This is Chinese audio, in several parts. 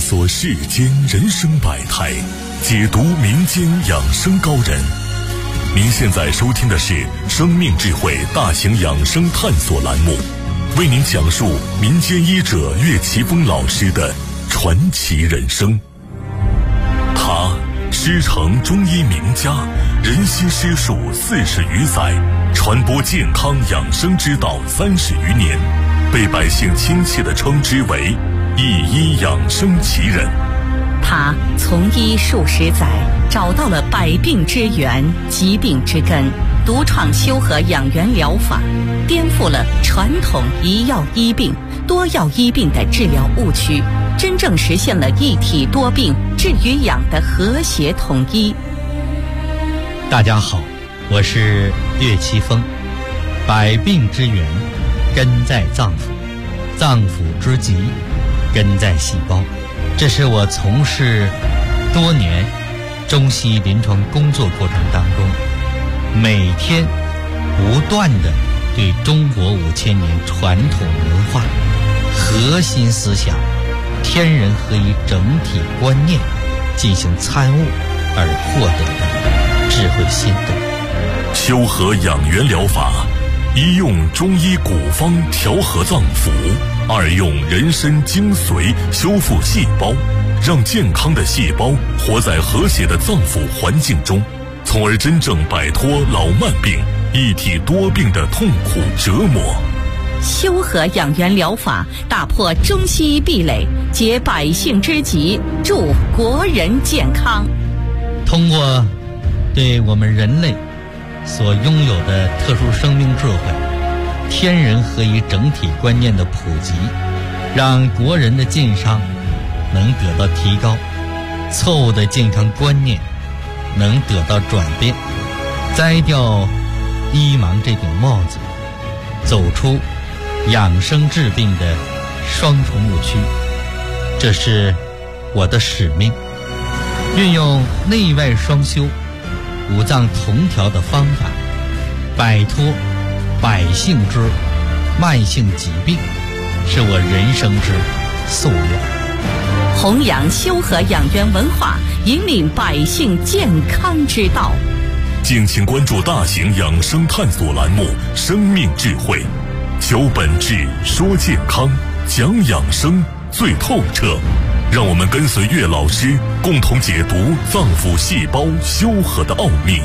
索世间人生百态，解读民间养生高人。您现在收听的是生命智慧大型养生探索栏目，为您讲述民间医者岳奇峰老师的传奇人生。他师承中医名家，人悉师术40余载，传播健康养生之道30余年，被百姓亲切地称之为一医养生奇人。 他从医数十载，找到了百病之源、疾病之根，独创修和养元疗法，颠覆了传统一药医病、多药医病的治疗误区，真正实现了一体多病、治与养的和谐统一。 大家好，我是岳奇峰。百病之源根在脏腑，脏腑之疾根在细胞。这是我从事多年中西临床工作过程当中，每天不断地对中国5000年传统文化核心思想天人合一整体观念进行参悟而获得的智慧心得。 修和养元疗法，一用中医古方调和脏腑，二用人参精髓修复细胞，让健康的细胞活在和谐的脏腑环境中，从而真正摆脱老慢病、一体多病的痛苦折磨。 修和养元疗法打破中西医壁垒，解百姓之急，助国人健康。 通过对我们人类所拥有的特殊生命智慧、天人合一整体观念的普及，让国人的健康能得到提高，错误的健康观念能得到转变，摘掉医盲这顶帽子，走出养生治病的双重误区。这是我的使命，运用内外双修、五脏同调的方法，摆脱百姓之慢性疾病，是我人生之夙愿。 弘扬修和养元文化，引领百姓健康之道。 敬请关注大型养生探索栏目《生命智慧》，求本质，说健康，讲养生最透彻。让我们跟随岳老师，共同解读脏腑细胞修和的奥秘。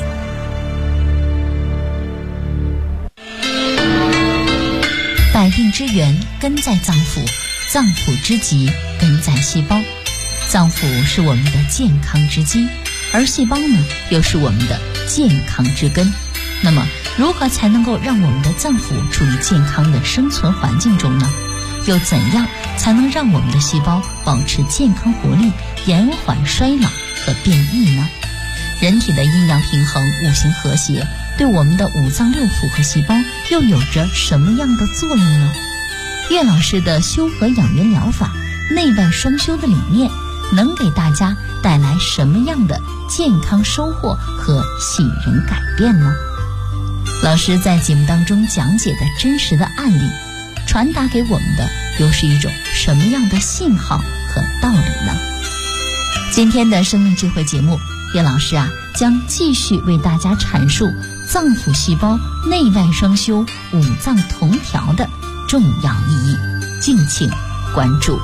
百病之源根在脏腑，脏腑之疾根在细胞。脏腑是我们的健康之基，而细胞呢，又是我们的健康之根。那么，如何才能够让我们的脏腑处于健康的生存环境中呢？又怎样才能让我们的细胞保持健康活力，延缓衰老和变异呢？人体的阴阳平衡、五行和谐，对我们的五脏六腑和细胞又有着什么样的作用呢？岳老师的修和养元疗法内外双修的理念，能给大家带来什么样的健康收获和喜人改变呢？老师在节目当中讲解的真实的案例，传达给我们的又是一种什么样的信号和道理呢？今天的生命智慧节目，岳老师将继续为大家阐述脏腑细胞内外双修、五脏同调的重要意义，敬请关注。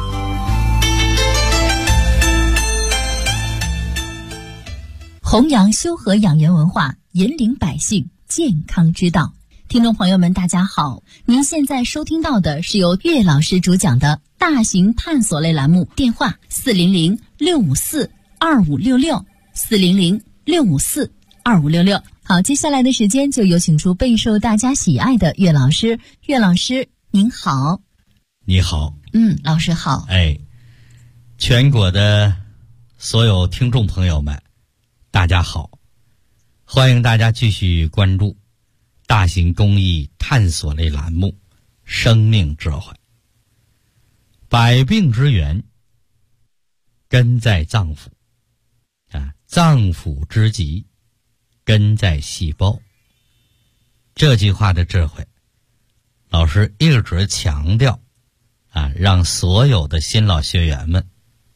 弘扬修和养元文化，引领百姓健康之道。听众朋友们，大家好，您现在收听到的是由岳老师主讲的大型探索类栏目，电话400-654-2566，400-654-2566。好，接下来的时间就有请出备受大家喜爱的岳老师。岳老师您好。 你好。 老师好。 全国的所有听众朋友们，大家好，欢迎大家继续关注大型公益探索类栏目《生命智慧》。百病之源根在脏腑，脏腑之疾根在细胞。这句话的智慧，老师一直强调让所有的新老学员们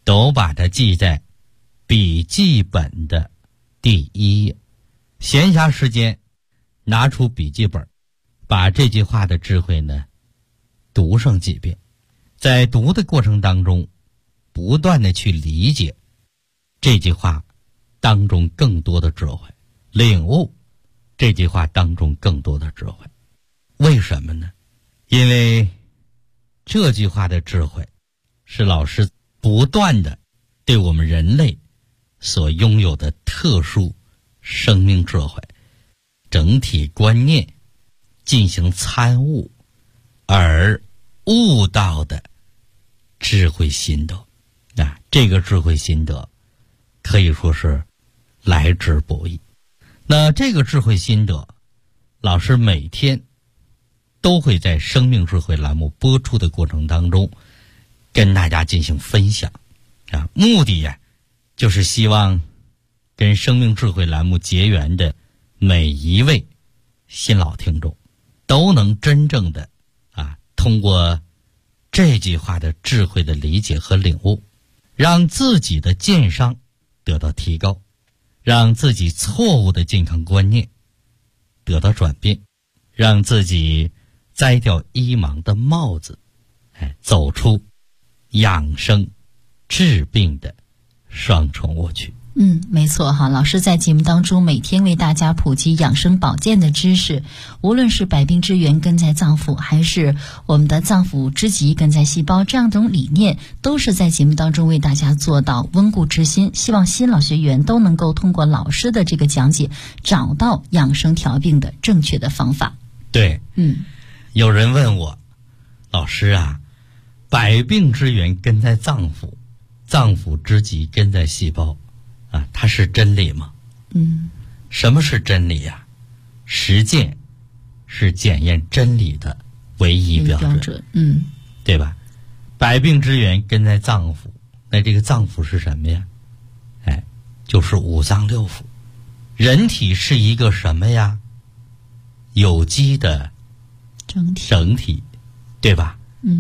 都把它记在笔记本的第1页。闲暇时间拿出笔记本，把这句话的智慧呢读上几遍，在读的过程当中不断的去理解这句话当中更多的智慧，领悟这句话当中更多的智慧。为什么呢？因为这句话的智慧是老师不断的对我们人类所拥有的特殊生命智慧整体观念进行参悟而悟到的智慧心得。这个智慧心得可以说是来之不易。那这个智慧心得，老师每天都会在生命智慧栏目播出的过程当中跟大家进行分享目的就是希望跟生命智慧栏目结缘的每一位新老听众都能真正的通过这句话的智慧的理解和领悟，让自己的健商得到提高，让自己错误的健康观念得到转变，让自己摘掉医盲的帽子，走出养生治病的双重误区。 没错哈，老师在节目当中每天为大家普及养生保健的知识，无论是百病之源根在脏腑，还是我们的脏腑之极根在细胞，这样种理念都是在节目当中为大家做到温故知新，希望新老学员都能够通过老师的这个讲解找到养生调病的正确的方法。 对，有人问我，老师百病之源根在脏腑，脏腑之极根在细胞它是真理吗？什么是真理呀？实践是检验真理的唯一标准。对吧？百病之源根在脏腑，那这个脏腑是什么呀？就是五脏六腑。人体是一个什么呀？有机的整体，对吧？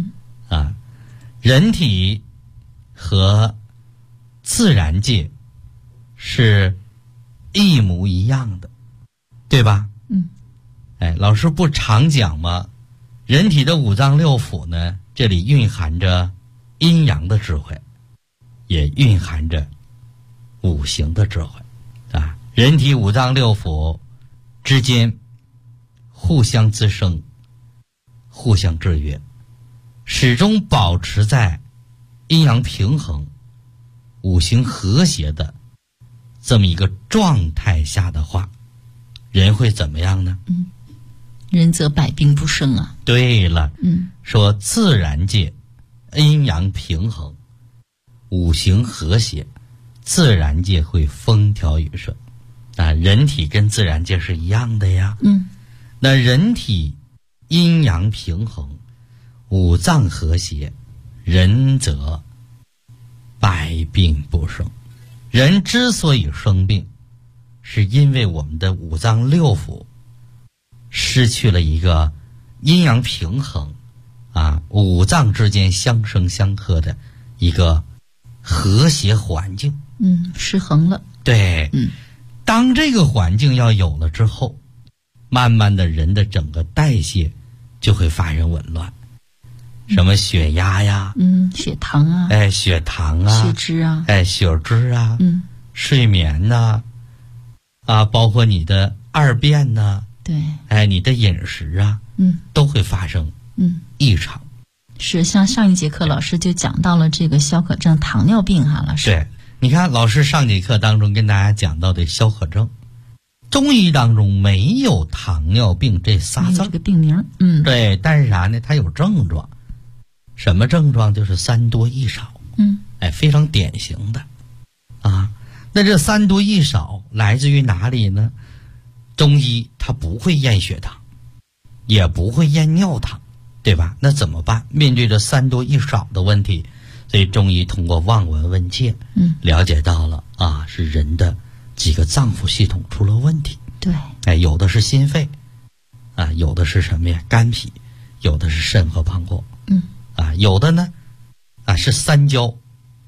人体和自然界是一模一样的，对吧？老师不常讲吗？人体的五脏六腑呢，这里蕴含着阴阳的智慧，也蕴含着五行的智慧人体五脏六腑之间互相滋生，互相制约，始终保持在阴阳平衡、五行和谐的这么一个状态下的话，人会怎么样呢？ 人则百病不生啊。 对了，说自然界阴阳平衡，五行和谐，自然界会风调雨顺人体跟自然界是一样的呀。那人体阴阳平衡，五脏和谐，人则百病不生。人之所以生病，是因为我们的五脏六腑失去了一个阴阳平衡五脏之间相生相克的一个和谐环境， 失衡了。 对，当这个环境要有了之后，慢慢的人的整个代谢就会发生紊乱，什么血压呀， 血糖啊， 血糖啊， 血脂啊， 血脂啊，睡眠呐，包括你的二便呐， 对， 你的饮食啊，都会发生异常。 是，像上一节课老师就讲到了这个消渴症、糖尿病老师。 对，你看老师上节课当中跟大家讲到的消渴症，中医当中没有糖尿病这仨字， 这个病名。 对，但是啥呢？它有症状。什么症状？就是三多一少。非常典型的那这三多一少来自于哪里呢？中医它不会验血糖，也不会验尿糖，对吧？那怎么办？面对着三多一少的问题，所以中医通过望闻问切，了解到了是人的几个脏腑系统出了问题。 对， 有的是心肺有的是什么呀？肝脾，有的是肾和膀胱，有的呢是三焦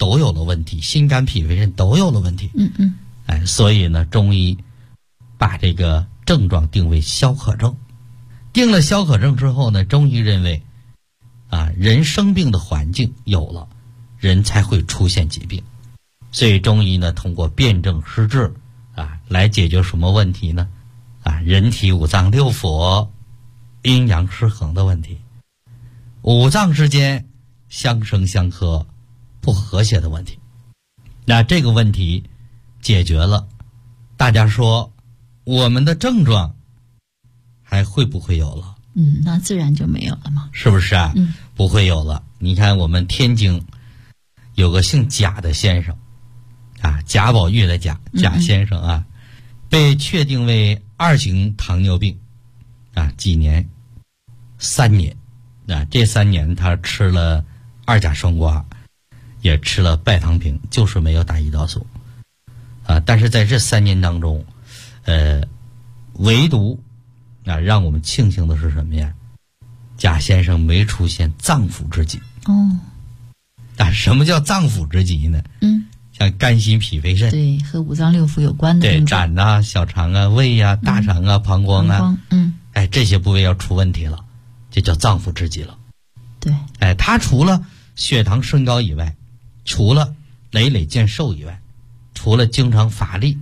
都有了问题，心肝脾肺肾都有了问题。所以呢，中医把这个症状定为消渴症。定了消渴症之后呢，中医认为人生病的环境有了，人才会出现疾病。所以中医呢，通过辨证施治来解决什么问题呢？人体五脏六腑阴阳失衡的问题，五脏之间相生相克不和谐的问题。那这个问题解决了，大家说我们的症状还会不会有了？ 那自然就没有了嘛， 是不是啊？不会有了。你看我们天津有个姓贾的先生贾宝玉的贾先生被确定为2型糖尿病几年？3年。这3年他吃了2甲双胍，也吃了拜糖平，就是没有打胰岛素但是在这3年当中唯独让我们庆幸的是什么呀？贾先生没出现脏腑之疾。什么叫脏腑之疾呢？像肝心脾肺肾， 对，和五脏六腑有关的对，胆小肠胃大肠膀胱这些部位要出问题了，这叫脏腑之疾了。 对， 他除了血糖升高以外，除了累累见瘦以外，除了经常乏力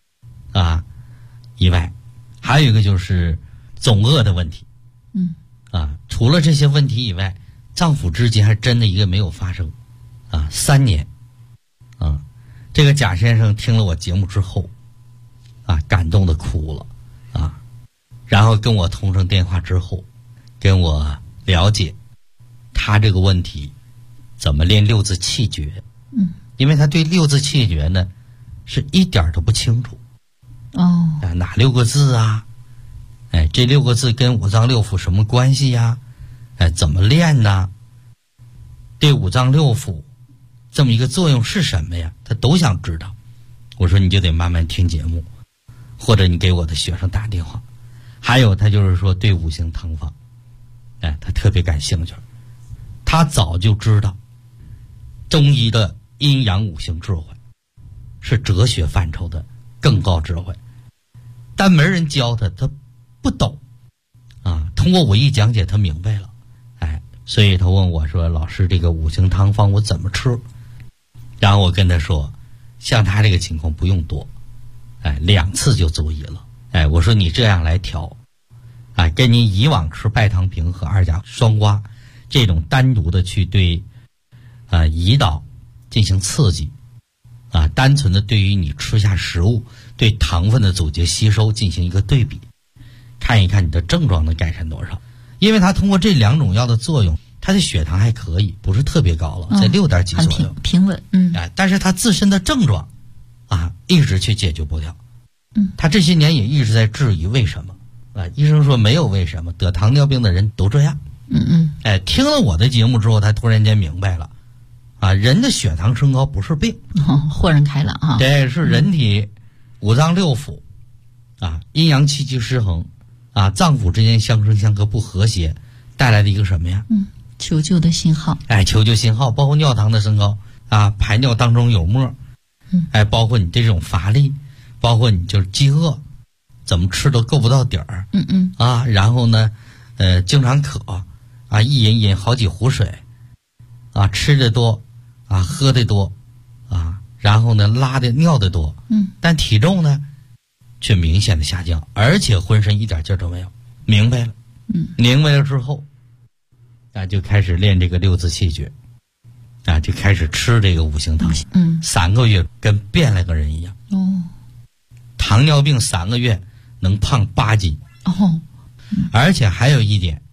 以外，还有一个就是总饿的问题。除了这些问题以外，脏腑之疾还真的一个没有发生3年。这个贾先生听了我节目之后感动的哭了然后跟我通上电话之后，跟我了解他这个问题怎么练6字气诀。因为他对6字气诀呢是一点都不清楚。哪6个字这6个字跟五脏六腑什么关系呀？怎么练呢？对五脏六腑这么一个作用是什么呀？他都想知道。我说你就得慢慢听节目，或者你给我的学生打电话。还有他就是说对五行汤方他特别感兴趣。他早就知道中医的阴阳五行智慧是哲学范畴的更高智慧，但没人教他，他不懂通过我一讲解他明白了。所以他问我说，老师，这个五行汤方我怎么吃？然后我跟他说，像他这个情况不用多2次就足胰了。我说你这样来调跟你以往吃拜糖平和2甲双胍这种单独的去对胰岛进行刺激单纯的对于你吃下食物对糖分的阻截吸收进行一个对比，看一看你的症状能改善多少。因为他通过这2种药的作用，他的血糖还可以，不是特别高了，在6点几左右， 平稳。 但是他自身的症状一直去解决不了。他这些年也一直在质疑为什么医生说没有为什么，得糖尿病的人都这样。听了我的节目之后，他突然间明白了人的血糖升高不是病， 豁然开朗对，是人体五脏六腑阴阳气机失衡脏腑之间相生相克不和谐带来的一个什么呀？ 求救的信号。 求救信号，包括尿糖的升高排尿当中有沫包括你这种乏力，包括你就是饥饿，怎么吃都够不到底儿然后呢经常渴一饮好几壶水吃的多喝的多然后呢拉的尿的多但体重呢却明显的下降，而且浑身一点劲儿都没有。明白了明白了之后就开始练这个6字气诀就开始吃这个五行汤3个月跟变了个人一样。糖尿病3个月能胖8斤而且还有一点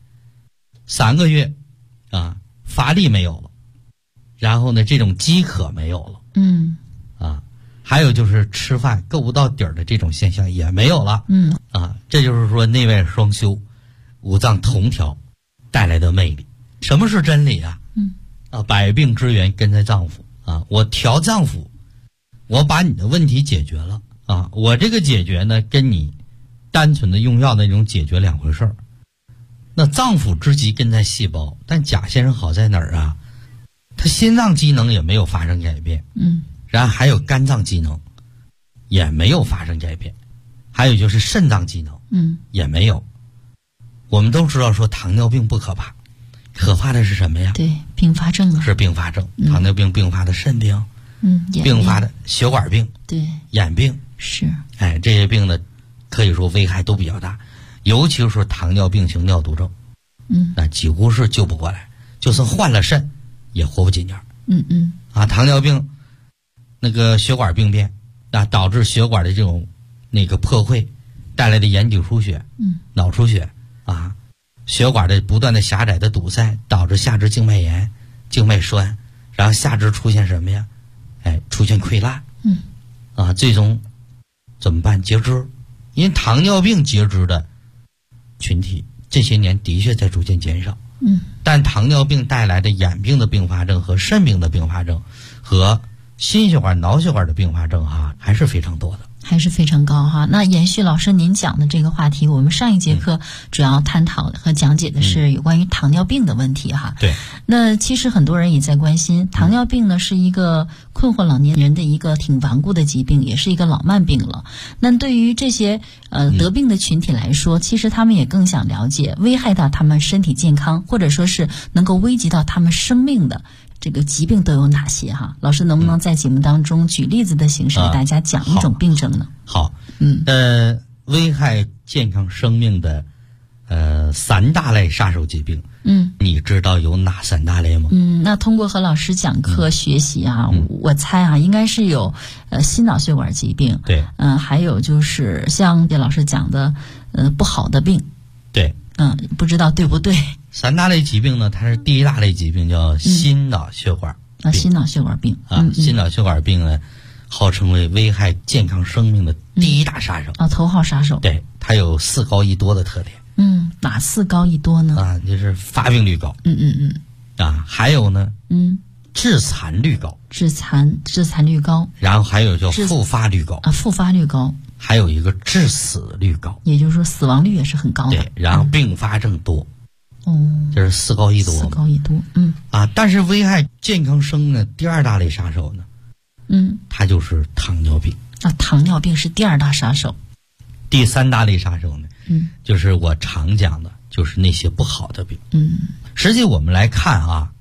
，3个月乏力没有了，然后呢这种饥渴没有了还有就是吃饭够不到底儿的这种现象也没有了这就是说内外双修五脏同调带来的魅力。什么是真理百病之源根在脏腑我调脏腑，我把你的问题解决了我这个解决呢跟你单纯的用药的那种解决2回事儿。那脏腑之疾根在细胞，但贾先生好在哪儿他他心脏机能也没有发生改变，然后还有肝脏机能也没有发生改变，还有就是肾脏机能也没有。我们都知道说糖尿病不可怕，可怕的是什么呀？ 对，并发症啊， 是并发症，糖尿病并发的肾病，并发的血管病， 对， 眼病， 是， 这些病呢，可以说危害都比较大，尤其是糖尿病型尿毒症，那几乎是救不过来，就算换了肾，也活不几年。糖尿病那个血管病变，导致血管的这种那个破溃，带来的眼底出血，脑出血血管的不断的狭窄的堵塞，导致下肢静脉炎、静脉栓，然后下肢出现什么呀？出现溃烂，最终怎么办？截肢。因为糖尿病截肢的群体这些年的确在逐渐减少，但糖尿病带来的眼病的并发症和肾病的并发症和心血管、脑血管的并发症还是非常多的。 还是非常高哈。那延续老师您讲的这个话题，我们上一节课主要探讨和讲解的是有关于糖尿病的问题哈。 对。 那其实很多人也在关心，糖尿病呢是一个困惑老年人的一个挺顽固的疾病，也是一个老慢病了。那对于这些得病的群体来说，其实他们也更想了解危害到他们身体健康，或者说是能够危及到他们生命的这个疾病都有哪些哈？老师能不能在节目当中举例子的形式给大家讲一种病症呢？ 好，危害健康生命的3大类杀手疾病，你知道有哪3大类吗？ 那通过和老师讲课学习我猜应该是有心脑血管疾病， 对， 还有就是像叶老师讲的不好的病， 对， 不知道对不对 ？3大类疾病呢，它是第一大类疾病叫心脑血管病， 心脑血管病心脑血管病呢，号称为危害健康生命的第一大杀手头号杀手。 对，它有4高1多的特点。 哪4高1多呢？ 就是发病率高。还有呢，致残率高。 致残率高。 然后还有叫复发率高。 复发率高。 还有一个致死率高。 也就是说死亡率也是很高的。 对，然后并发症多。这是4高1多。 4高1多。 但是危害健康生命的第2大类杀手呢，它就是糖尿病。 糖尿病是第2大杀手。 第3大类杀手呢，就是我常讲的，就是那些不好的病。实际我们来看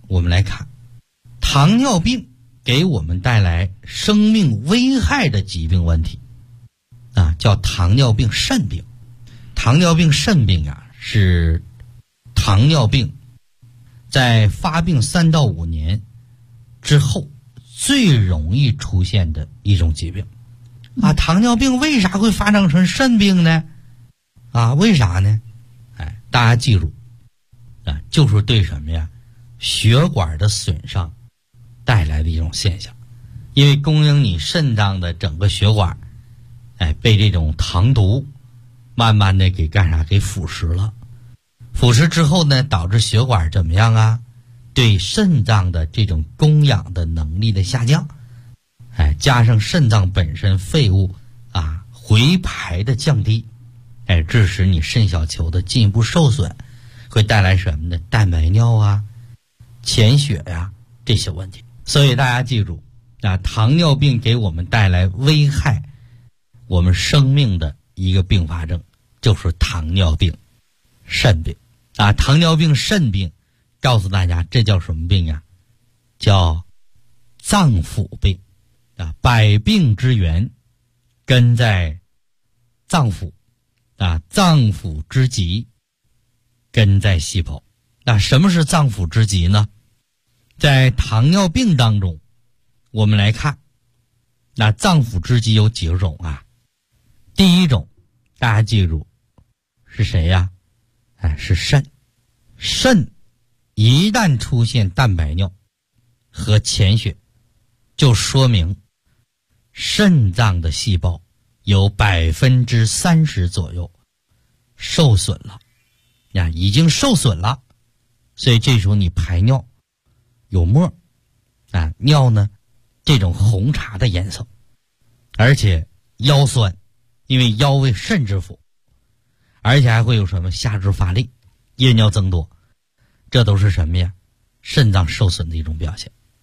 糖尿病给我们带来生命危害的疾病问题叫糖尿病肾病。糖尿病肾病是糖尿病在发病3到5年之后最容易出现的一种疾病。糖尿病为啥会发展成肾病呢？为啥呢？大家记住就是对什么呀？血管的损伤带来的一种现象。因为供应你肾脏的整个血管被这种糖毒慢慢的给干啥？给腐蚀了。腐蚀之后呢，导致血管怎么样对肾脏的这种供氧的能力的下降，加上肾脏本身废物回排的降低，致使你肾小球的进一步受损，会带来什么呢？蛋白尿潜血这些问题。所以大家记住糖尿病给我们带来危害我们生命的一个并发症就是糖尿病肾病。糖尿病肾病告诉大家这叫什么病叫脏腑病。百病之源根在脏腑脏腑之疾根在细胞。什么是脏腑之疾呢？在糖尿病当中我们来看脏腑之疾有几种第一种大家记住是谁是肾。肾一旦出现蛋白尿和潜血，就说明肾脏的细胞有30%左右受损了已经受损了。所以这时候你排尿有沫尿呢这种红茶的颜色，而且腰酸，因为腰为肾之府，而且还会有什么下肢乏力、夜尿增多，这都是什么呀？肾脏受损的一种表现。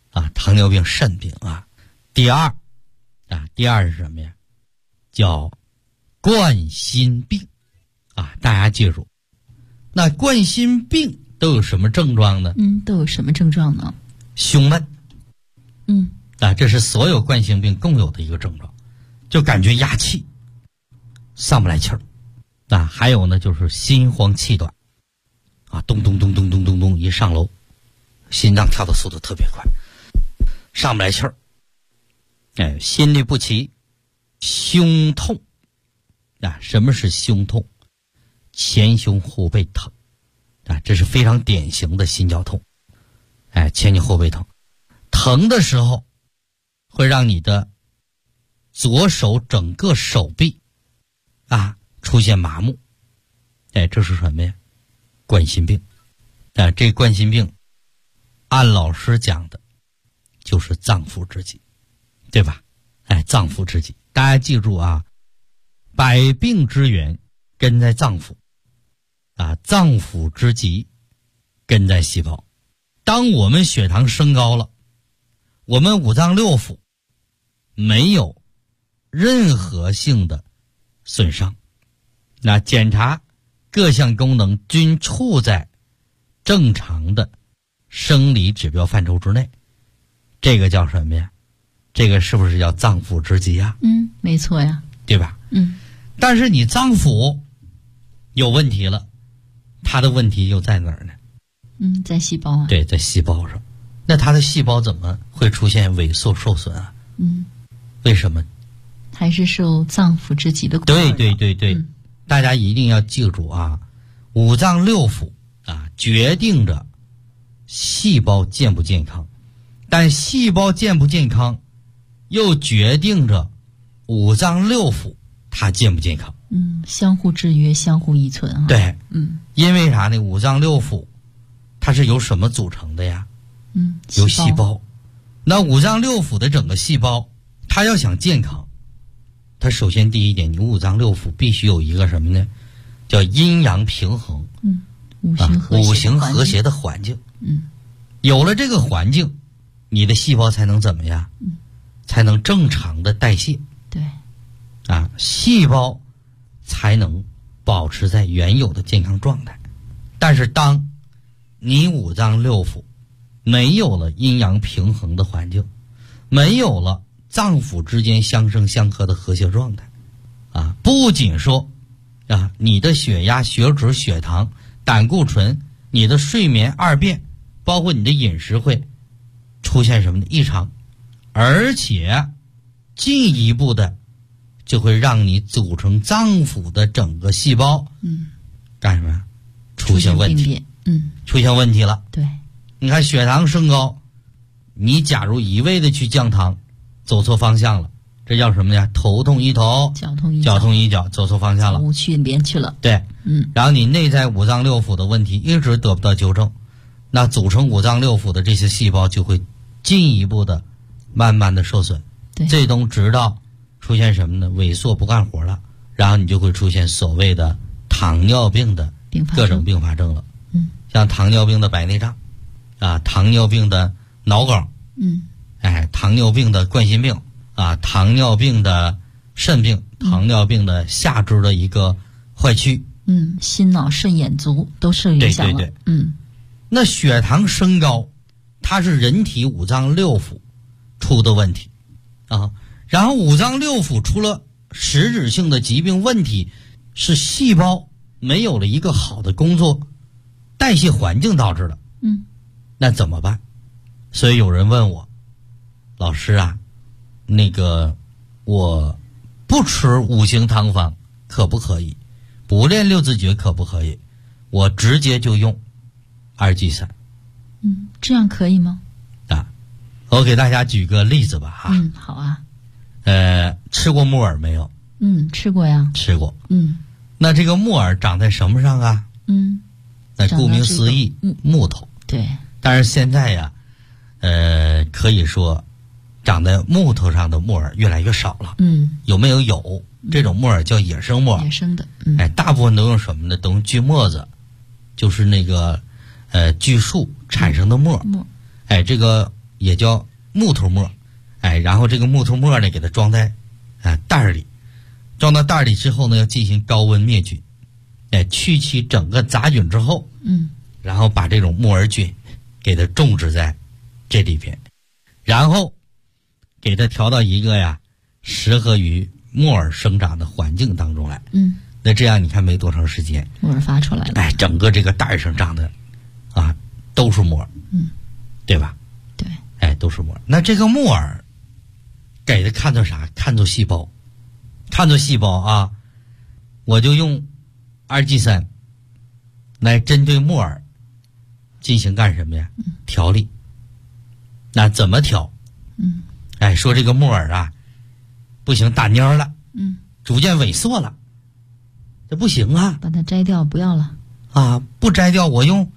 啊，糖尿病、肾病啊。第二是什么呀？叫冠心病啊，大家记住。那冠心病都有什么症状呢？ 都有什么症状呢？ 胸闷。这是所有冠心病共有的一个症状，就感觉压气，上不来气儿。还有呢，就是心慌气短，咚咚咚咚咚咚咚，一上楼，心脏跳的速度特别快，上不来气儿。心律不齐，胸痛。什么是胸痛？前胸后背疼。这是非常典型的心绞痛。前胸后背疼，疼的时候会让你的左手整个手臂出现麻木。这是什么呀？冠心病。这冠心病按老师讲的就是脏腑之疾，对吧？脏腑之疾，大家记住啊，百病之源根在脏腑脏腑之疾根在细胞。当我们血糖升高了，我们五脏六腑没有任何性的损伤，检查各项功能均处在正常的生理指标范畴之内，这个叫什么呀？这个是不是叫脏腑之疾呀？ 没错呀， 对吧？但是你脏腑有问题了，它的问题又在哪儿呢？ 在细胞对，在细胞上。那它的细胞怎么会出现萎缩受损啊？为什么？ 还是受脏腑之疾的困扰。 对，大家一定要记住啊，五脏六腑决定着细胞健不健康，但细胞健不健康又决定着五脏六腑它健不健康。 相互制约，相互依存啊。 对，因为啥呢？五脏六腑它是由什么组成的呀？由细胞。那五脏六腑的整个细胞，它要想健康，它首先第一点，你五脏六腑必须有一个什么呢？叫阴阳平衡。五行和谐的环境。有了这个环境，你的细胞才能怎么样？才能正常的代谢。 对。 细胞才能保持在原有的健康状态。但是当你五脏六腑没有了阴阳平衡的环境，没有了脏腑之间相生相克的和谐状态，不仅说你的血压、血脂、血糖、胆固醇，你的睡眠、二便，包括你的饮食会出现什么的异常，而且进一步的就会让你组成脏腑的整个细胞干什么？出现问题。出现问题了。 对， 你看血糖升高，你假如一味的去降糖，走错方向了，这叫什么呀？头痛医头，脚痛医脚，走错方向了， 无趣连去了。 对，然后你内在五脏六腑的问题一直得不到纠正，那组成五脏六腑的这些细胞就会进一步的慢慢的受损。 对， 最终直到出现什么呢？萎缩不干活了，然后你就会出现所谓的糖尿病的各种并发症了。像糖尿病的白内障糖尿病的脑梗，糖尿病的冠心病糖尿病的肾病，糖尿病的下肢的一个坏疽， 心脑肾眼足都受影响了。 对，那血糖升高，它是人体五脏六腑出的问题然后五脏六腑出了实质性的疾病问题，是细胞没有了一个好的工作代谢环境导致的。那怎么办？所以有人问我，老师那个我不吃五行汤方可不可以？不练六字诀可不可以？我直接就用2G3。 这样可以吗？ 我给大家举个例子吧好啊。 吃过木耳没有？ 吃过呀。 吃过。那这个木耳长在什么上啊？那顾名思义，木头。 对。 但是现在呀，可以说长在木头上的木耳越来越少了。有没有？有。这种木耳叫野生木耳。 野生的。 大部分都用什么呢？都用锯末子，就是那个锯树产生的末。这个也叫木头沫，然后这个木头沫呢给它装在袋里，装到袋里之后呢要进行高温灭菌，去其整个杂菌之后，然后把这种木耳菌给它种植在这里边，然后给它调到一个适合于木耳生长的环境当中来。那这样你看没多长时间， 木耳发出来了。 整个这个袋上长的都是木耳，对吧？对，都是木耳。那这个木耳给它看作啥？看作细胞，看作细胞我就用2G3来针对木耳进行干什么呀？调理。那怎么调？说这个木耳不行，打蔫了，逐渐萎缩了，这不行把它摘掉，不要了不摘掉，我用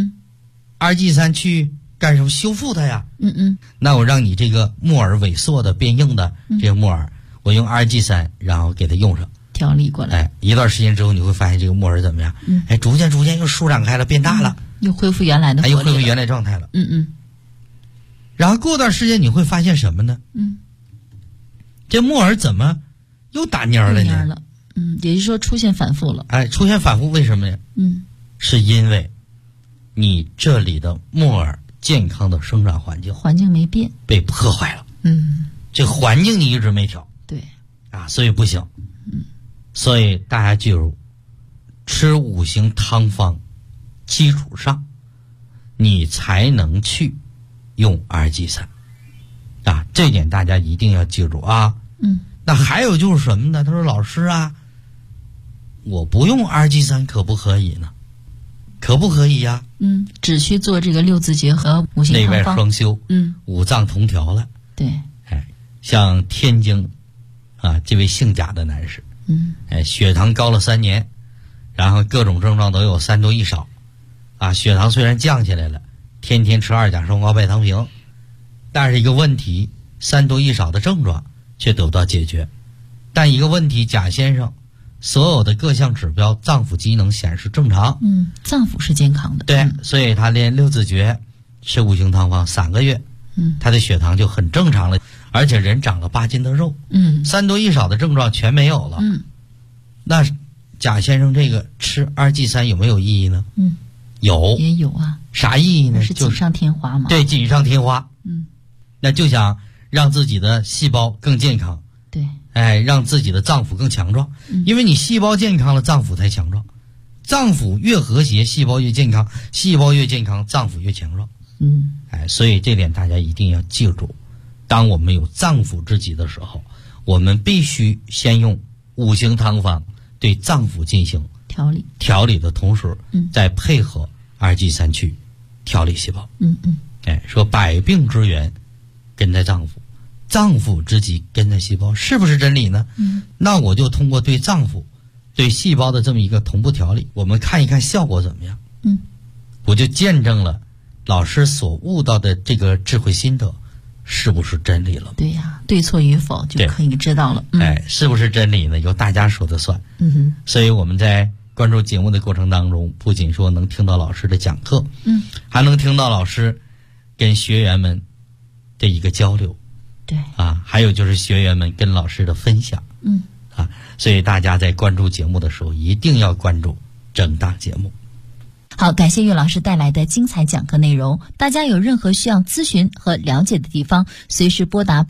2G3去干什么？修复它呀。那我让你这个木耳萎缩的变硬的这个木耳，我用2G3然后给它用上， 调理过来。 一段时间之后你会发现这个木耳怎么样？逐渐又舒展开了，变大了， 又恢复原来的活力了， 又恢复原来状态了。然后过段时间你会发现什么呢？这木耳怎么又打蔫了呢？ 也就是说出现反复了。 出现反复为什么呀？是因为你这里的木耳健康的生长环境没变， 被破坏了。这环境你一直没调。 对所以不行。所以大家记住，吃5行汤方基础上，你才能去用2G3这点大家一定要记住那还有就是什么呢？他说老师我不用2G3可不可以呢？可不可以呀？ 只需做这个6字诀和5行汤方， 内外双修，五脏同调了。 对， 像天津这位姓贾的男士，血糖高了3年，然后各种症状都有3多1少血糖虽然降下来了，天天吃2甲双胍拜糖平，但是一个问题，3多1少的症状却得不到解决。但一个问题，贾先生所有的各项指标脏腑机能显示正常， 脏腑是健康的。 对，所以他练6字诀，吃5行汤方3个月，他的血糖就很正常了，而且人长了8斤的肉，3多1少的症状全没有了。那贾先生这个吃2G3有没有意义呢？有， 也有啥意义呢？ 是锦上添花嘛。 对，锦上添花。那就想让自己的细胞更健康。 对， 让自己的脏腑更强壮。因为你细胞健康了，脏腑才强壮。脏腑越和谐，细胞越健康；细胞越健康，脏腑越强壮。所以这点大家一定要记住。当我们有脏腑之疾的时候，我们必须先用5行汤方对脏腑进行调理的同时，再配合2G3去调理细胞。说百病之源根在脏腑，脏腑之疾根在细胞，是不是真理呢？那我就通过对脏腑、对细胞的这么一个同步调理，我们看一看效果怎么样。我就见证了老师所悟到的这个智慧心得是不是真理了？ 对呀，对错与否就可以知道了。 是不是真理呢？由大家说的算。所以我们在关注节目的过程当中，不仅说能听到老师的讲课，还能听到老师跟学员们的一个交流。 对还有就是学员们跟老师的分享。所以大家在关注节目的时候一定要关注整档节目。 好，感谢岳老师带来的精彩讲课内容。大家有任何需要咨询和了解的地方，随时拨打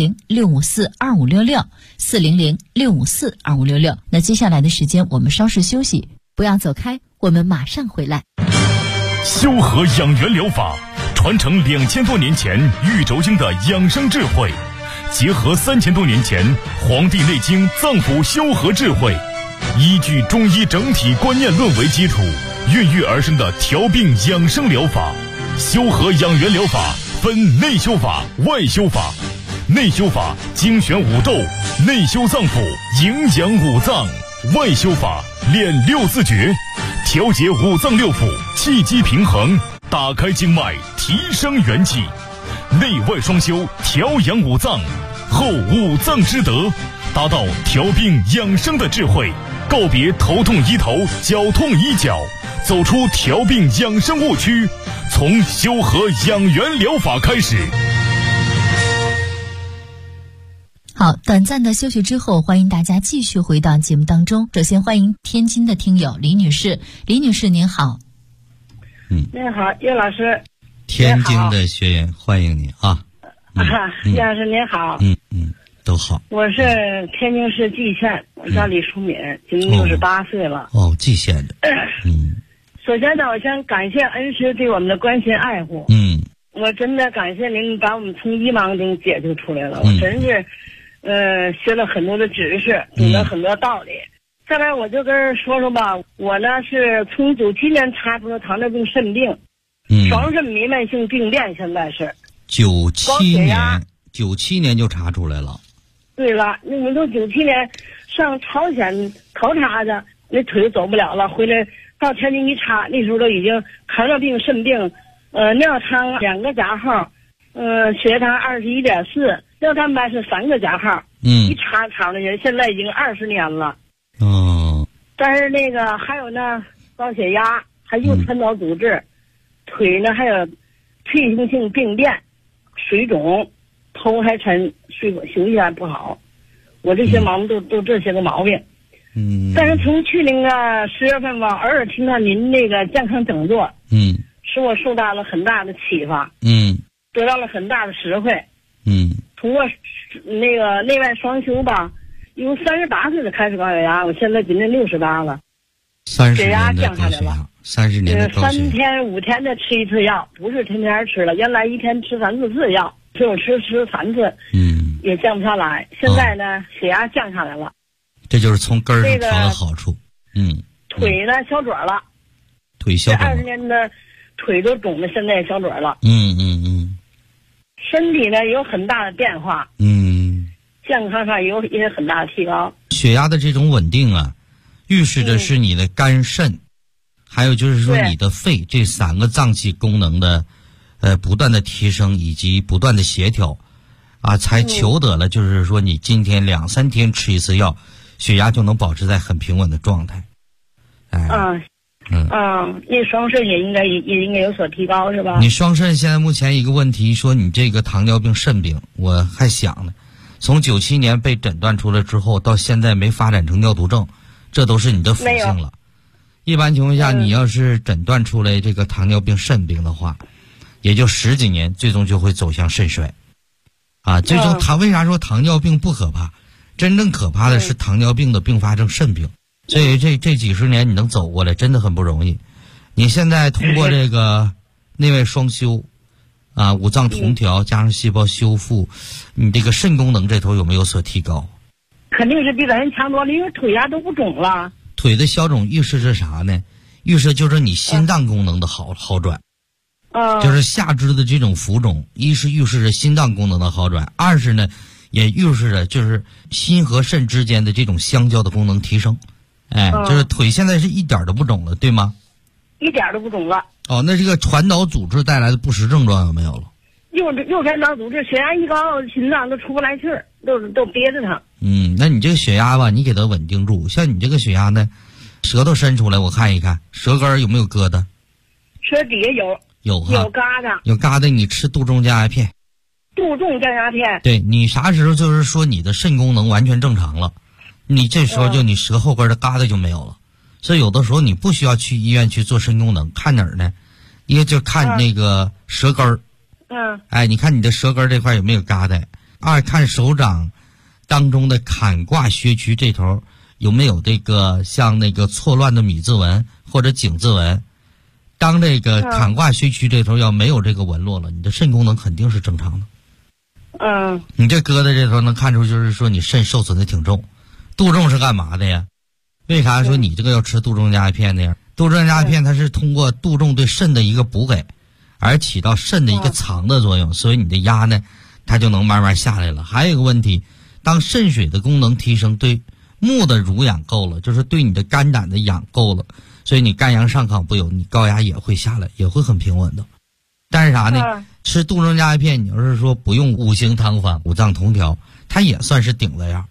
400-654-2566，400-654-2566。那接下来的时间我们稍事休息，不要走开，我们马上回来。 修和养元疗法传承2000多年前玉轴经的养生智慧，结合3000多年前《黄帝内经》脏腑修和智慧，依据中医整体观念论为基础，孕育而生的调病养生疗法。修和养元疗法分内修法、外修法。内修法精选五斗，内修脏腑，营养五脏；外修法练6字诀，调节五脏六腑，气机平衡，打开经脉，提升元气。内外双修，调养五脏，后五脏之德，达到调病养生的智慧。告别头痛医头，脚痛医脚， 走出调病养生误区，从修和养元疗法开始。 好，短暂的休息之后，欢迎大家继续回到节目当中。首先欢迎天津的听友李女士，李女士您好。 您好，叶老师。 天津的学员欢迎你啊。 叶老师您好。 都好。 我是天津市蓟县，我叫李淑敏，今年68岁了。 蓟县的。 首先呢，我先感谢恩师对我们的关心爱护。我真的感谢您把我们从迷茫中解救出来了。我真是，学了很多的知识，懂了很多道理。再来，我就跟说说吧，我呢是从97年查出了糖尿病肾病，双肾弥漫性病变，现在是。 97年就查出来了。 对了，那我都97年上朝鲜考察去，那腿走不了了，回来到天津一查，那时候都已经糖尿病肾病，尿糖2个加号，血糖21.4，尿蛋白是3个加号。一查的人现在已经20年了。但是那个还有呢，高血压，还有传导阻滞，腿呢还有退行性病变，水肿，头还沉，休息还不好。我这些毛病都这些个毛病。但是从去年10月份吧，偶尔听到您那个健康讲座，使我受到了很大的启发，得到了很大的实惠。通过那个内外双修吧，由38岁就开始高血压，我现在今年68了，血压降下来了。 30年的高血压。3 天5天的吃一次药，不是天天吃了，原来1天吃3、4次药，只有吃3次，也降不下来。现在呢，血压降下来了。 这就是从根儿上调的好处。 腿呢消肿了， 腿消肿了。 20年的腿都肿的，现在也消肿了。身体呢有很大的变化。健康上也有很大的提高。 血压的这种稳定啊，预示着是你的肝肾，还有就是说你的肺这3个脏器功能的不断的提升以及不断的协调啊，才求得了就是说你今天2、3天吃一次药，血压就能保持在很平稳的状态。 那双肾也应该有所提高，是吧？ 你双肾现在目前一个问题，说你这个糖尿病肾病，我还想呢，从97年被诊断出来之后，到现在没发展成尿毒症，这都是你的福幸了。一般情况下，你要是诊断出来这个糖尿病肾病的话，也就10几年，最终就会走向肾衰。最终为啥说糖尿病不可怕？真正可怕的是糖尿病的并发症肾病。所以这几十年你能走过来，真的很不容易。你现在通过这个内外双修，五脏同调加上细胞修复，你这个肾功能这头有没有所提高？ 肯定是比咱人强多了，因为腿都不肿了。 腿的消肿预示着啥呢？预示就是你心脏功能的好转。就是下肢的这种浮肿，一是预示着心脏功能的好转，二是呢也预示着就是心和肾之间的这种相交的功能提升。就是腿现在是一点都不肿了，对吗？ 一点都不肿了。 那这个传导阻滞带来的不实症状有没有了？ 又传导阻滞，血压一高，心脏都出不来气儿，都憋着它。 那你这个血压吧，你给它稳定住。像你这个血压呢，舌头伸出来，我看一看，舌根有没有疙瘩？ 舌底下有疙瘩， 有疙瘩，你吃杜仲降压片。 杜仲降压片。 对，你啥时候就是说你的肾功能完全正常了，你这时候就你舌后根的疙瘩就没有了。所以有的时候你不需要去医院去做肾功能，看哪儿呢？一个就看那个舌根儿。你看你的舌根这块有没有疙瘩？二看手掌当中的坎胯靴区这头有没有这个像那个错乱的米字纹或者井字纹。当这个坎胯靴区这头要没有这个纹络了，你的肾功能肯定是正常的。你这疙瘩这头能看出就是说你肾受损的挺重。杜仲是干嘛的呀？为啥说你这个要吃杜仲降压片的呀？杜仲降压片它是通过杜仲对肾的一个补给，而起到肾的一个藏的作用，所以你的压呢，它就能慢慢下来了。还有一个问题，当肾水的功能提升，对木的濡养够了，就是对你的肝胆的养够了，所以你肝阳上亢不有，你高压也会下来，也会很平稳的。但是啥呢？吃杜仲降压片，你要是说不用5行汤法、五脏同调，它也算是顶了样。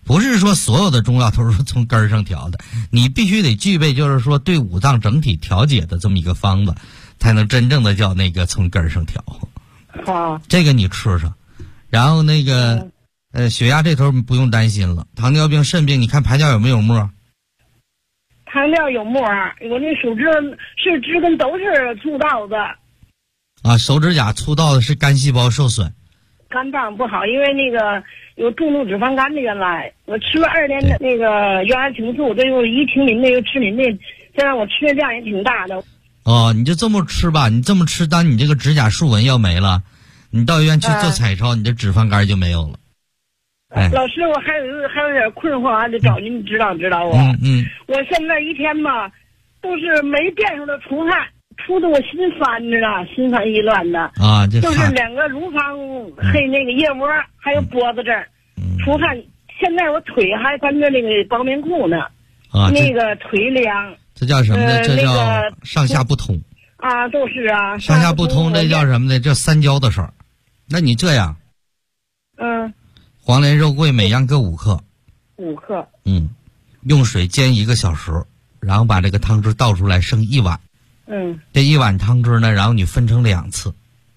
不是说所有的中药都是从根儿上调的，你必须得具备就是说对五脏整体调节的这么一个方子，才能真正的叫那个从根儿上调。 好， 这个你吃上，然后那个血压这头不用担心了，糖尿病、肾病，你看排尿有没有沫？ 糖尿有沫，我那手指是指根都是粗糙的。 啊，手指甲粗糙的是肝细胞受损。 肝脏不好，因为那个有重度脂肪肝的，原来我吃了2年的那个原来挺素，这又一停您的又吃您的，现在我吃的量也挺大的。 哦，你就这么吃吧，你这么吃，当你这个指甲竖纹要没了，你到医院去做彩超，你这脂肪肝就没有了。 老师，我还有点困惑，还得找您指导指导我。我现在一天吧，都是没变数的出汗，出的我心烦着呢，心烦意乱的。 啊，这就是2个乳房黑那个腋窝，还有脖子这儿出汗。现在我腿还穿着那个包棉裤呢，那个腿凉。 这叫什么呢？这叫上下不通。 啊，都是啊。 上下不通，这叫什么呢？这三焦的事儿。那你这样，黄连、肉桂每样各5克。 5克。 用水煎1个小时，然后把这个汤汁倒出来，剩1碗。这1碗汤汁呢，然后你分成2次。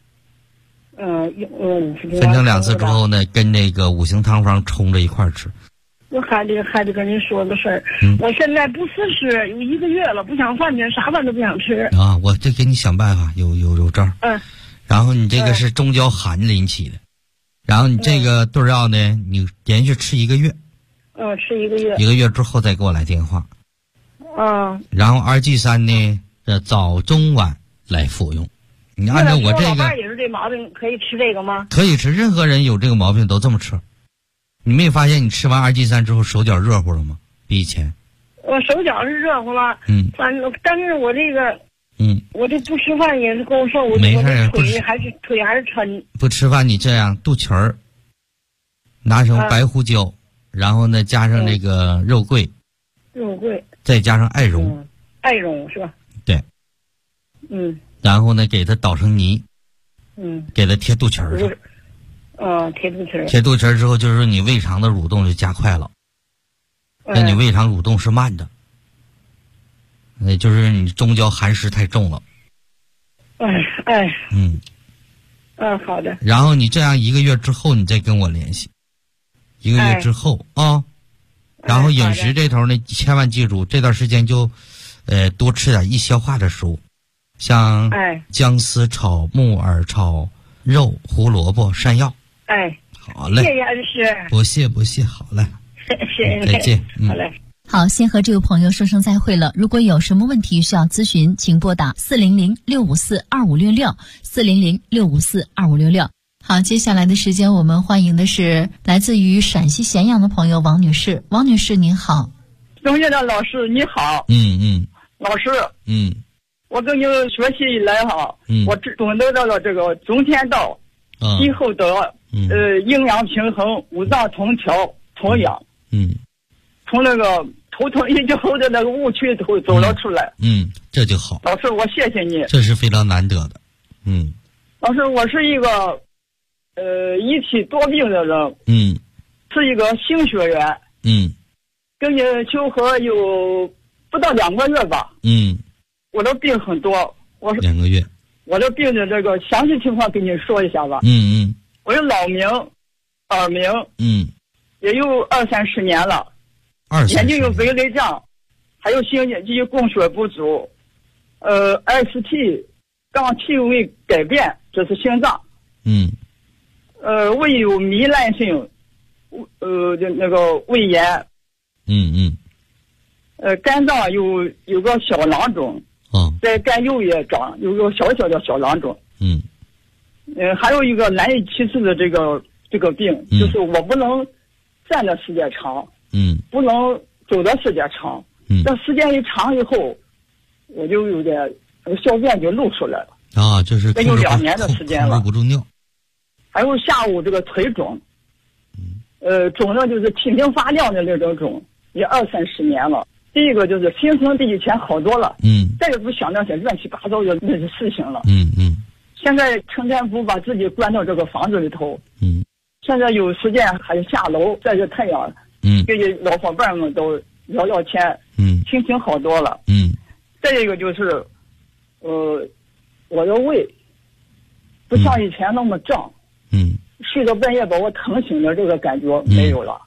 分成2次之后呢，跟那个5行汤方冲着一块儿吃。 我还得跟您说个事儿，我现在不思食有1个月了，不想饭去，啥饭都不想吃啊！我这给你想办法，有招。然后你这个是中焦寒引起的，然后你这个对药呢，你连续吃1个月。 吃1个月。 1个月之后再给我来电话。然后2G3呢，早中晚来服用。你按照我这个。 老伴也是这毛病，可以吃这个吗？ 可以吃，任何人有这个毛病都这么吃。你没发现你吃完2G3之后手脚热乎了吗？比以前？ 我手脚是热乎了，但是我这个，我这不吃饭也是够受， 没事， 腿还是抻。 不吃饭你这样，肚脐儿拿上白胡椒，然后呢加上那个肉桂，再加上艾绒， 艾绒是吧？ 对，然后呢给它捣成泥，给它贴肚脐儿上。 贴肚脐儿。 贴肚脐儿之后，就是说你胃肠的蠕动就加快了。那你胃肠蠕动是慢的，就是你中焦寒湿太重了。 好的。 然后你这样1个月之后，你再跟我联系。1个月之后啊，然后饮食这头呢，千万记住，这段时间就，多吃点易消化的食物，像姜丝炒木耳炒肉、胡萝卜、山药。好嘞， 谢谢恩师。 不谢，好嘞， 谢谢， 再见。 好嘞。 好，先和这位朋友说声再会了。如果有什么问题需要咨询，请拨打400-654-2566，400-654-2566。好，接下来的时间我们欢迎的是来自于陕西咸阳的朋友王女士。王女士您好。 钟院长老师你好。老师。我跟你学习以来哈，我总得到了这个中天道，以后的营养平衡、五脏同调、同养。从那个头疼医治后的那个误区都走了出来。 这就好。 老师，我谢谢你。 这是非常难得的。 老师，我是一个一体多病的人。是一个新学员。跟你求和有不到2个月吧。我的病很多，我2 个月。 我的病的这个详细情况跟你说一下吧。我有老鸣、耳鸣。也有20-30年了。眼睛有白内障，还有心肌供血不足，ST 杠体位改变，这是心脏。胃有糜烂性，那个胃炎。肝脏有个小囊肿。在肝右叶长有个小小的小囊肿。还有一个难以启齿的这个病，就是我不能站的时间长。不能走的时间长。这时间一长以后，我就有点小便就漏出来了。 就是这有2年的时间了。 控制不住尿。 还有下午这个腿肿，肿的就是频频发亮的那种肿，也20-30年了。第一个就是心情比以前好多了。再也不想那些乱七八糟的那些事情了。现在成天不把自己关到这个房子里头。现在有时间还下楼晒着太阳， 给老伙伴们都要钱，心情好多了。再一个就是，我的胃不像以前那么胀，睡到半夜把我疼醒的这个感觉没有了。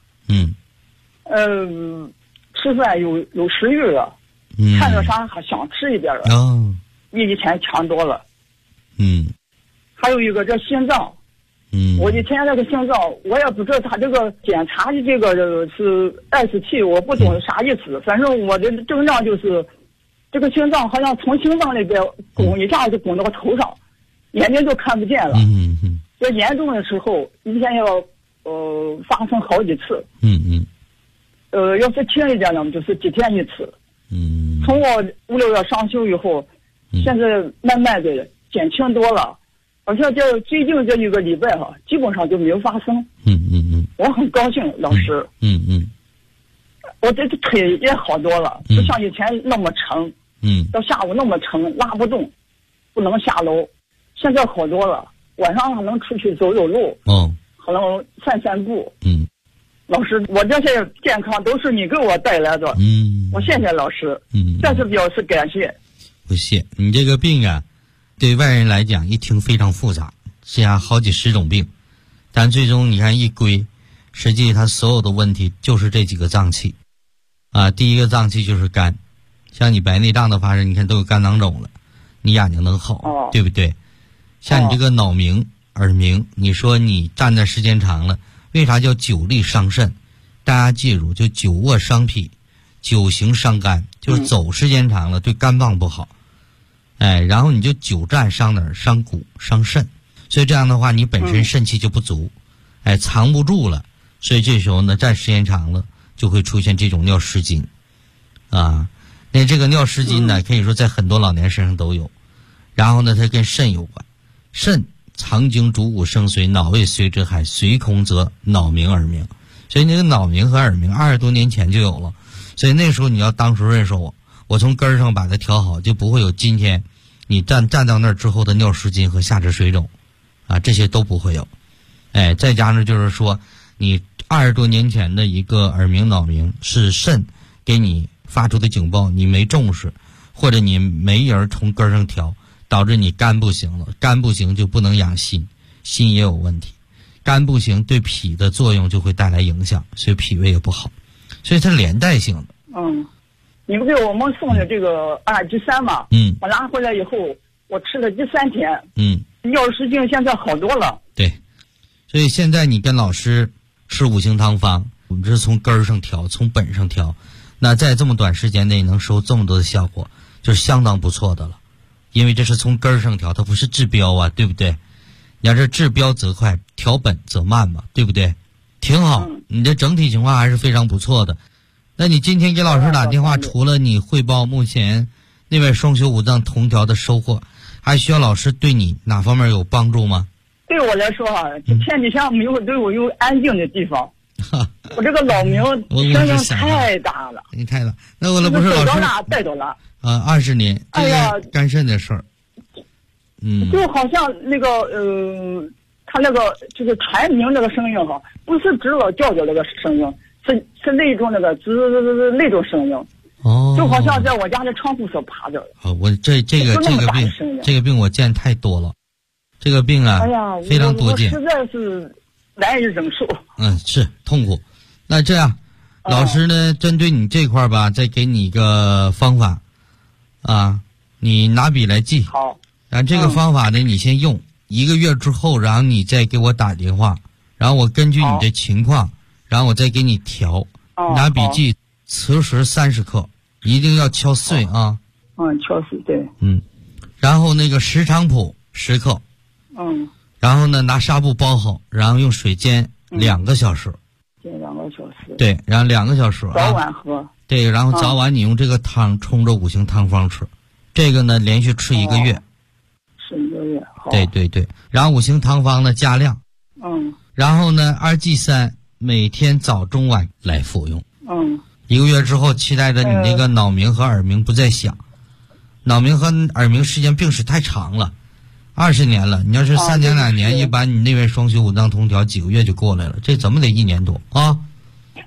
吃饭有食欲了，看着啥还想吃一点了，比以前强多了。还有一个这心脏，我以前那个心脏我也不知道他这个检查的这个是 ST， 我不懂啥意思，反正我的症状就是这个心脏好像从心脏那边拱一下就拱到头上，眼睛就看不见了。这严重的时候一天要发生好几次。要是轻一点呢，就是几天一次。从我5、6月上休以后，现在慢慢的减轻多了，好像这最近这一个礼拜基本上就没有发生。我很高兴，老师。我这个腿也好多了，不像以前那么沉。到下午那么沉，拉不动，不能下楼。现在好多了，晚上还能出去走走路，还能散散步。老师，我这些健康都是你给我带来的。我谢谢老师。再次表示感谢。 不谢。你这个病啊，对外人来讲一听非常复杂，实际上好几十种病，但最终你看一归，实际它所有的问题就是这几个脏器啊。第一个脏器就是肝，像你白内障的发生，你看都有肝囊肿了，你眼睛能好，对不对？像你这个脑鸣、耳鸣，你说你站的时间长了，为啥叫久立伤肾？大家记住，就久卧伤脾，久行伤肝，就是走时间长了对肝脏不好。然后你就久站伤哪儿？伤骨、伤肾。所以这样的话，你本身肾气就不足，藏不住了。所以这时候呢，站时间长了就会出现这种尿失禁啊。那这个尿失禁呢，可以说在很多老年身上都有。然后呢，它跟肾有关，肾藏精主骨生髓，脑胃随之害，髓空则脑鸣耳鸣。所以那个脑鸣和耳鸣20多年前就有了。所以那时候你要当时认识我从根儿上把它调好，就不会有今天你站到那儿之后的尿失禁和下肢水肿啊，这些都不会有。再加上就是说你20多年前的一个耳鸣脑鸣是肾给你发出的警报，你没重视，或者你没人从根儿上调，导致你肝不行了，肝不行就不能养心，心也有问题，肝不行对脾的作用就会带来影响，所以脾胃也不好，所以它连带性的。 你不给我们送的这个2G3嘛？我拿回来以后，我吃了第3天，尿失禁现在好多了。 对，所以现在你跟老师吃5行汤方，我们这是从根儿上调，从本上调，那在这么短时间内能收这么多的效果，就是相当不错的了。因为这是从根儿上调，它不是治标啊，对不对？你要是治标则快，调本则慢嘛，对不对？挺好，你这整体情况还是非常不错的。那你今天给老师打电话，除了你汇报目前那位双修5脏同调的收获，还需要老师对你哪方面有帮助吗？ 对我来说天底下没有对我有安静的地方。我这个老鸣声音太大了。 你太大，那我不是老师带多了 20年，这个肝肾的事儿。 就好像那个他那个就是蝉鸣那个声音不是知了叫的那个声音。是那种那个滋那种声音，就好像在我家的窗户上爬着。 我这个病我见太多了，这个病啊，非常多见， 我实在是难以忍受。 是痛苦。那这样，老师呢，针对你这块吧，再给你一个方法啊，你拿笔来记。 好。 然后这个方法呢，你先用1个月之后，然后你再给我打电话，然后我根据你的情况。然后我再给你调，拿笔记，磁石30克，一定要敲碎啊。 敲碎，对。 然后那个石菖蒲10克。然后呢，拿纱布包好，然后用水煎2个小时。 煎2个小时。 对，然后2个小时。 早晚喝。 对，然后早晚你用这个汤冲着5行汤方吃，这个呢连续吃1个月。 吃1个月。好。 对，然后5行汤方呢加量。然后呢2G3。每天早中晚来服用。1个月之后，期待着你那个脑鸣和耳鸣不再响。脑鸣和耳鸣时间病史太长了，20年了。你要是3年2年，一般你那位双修5脏同调几个月就过来了，这怎么得1年多啊？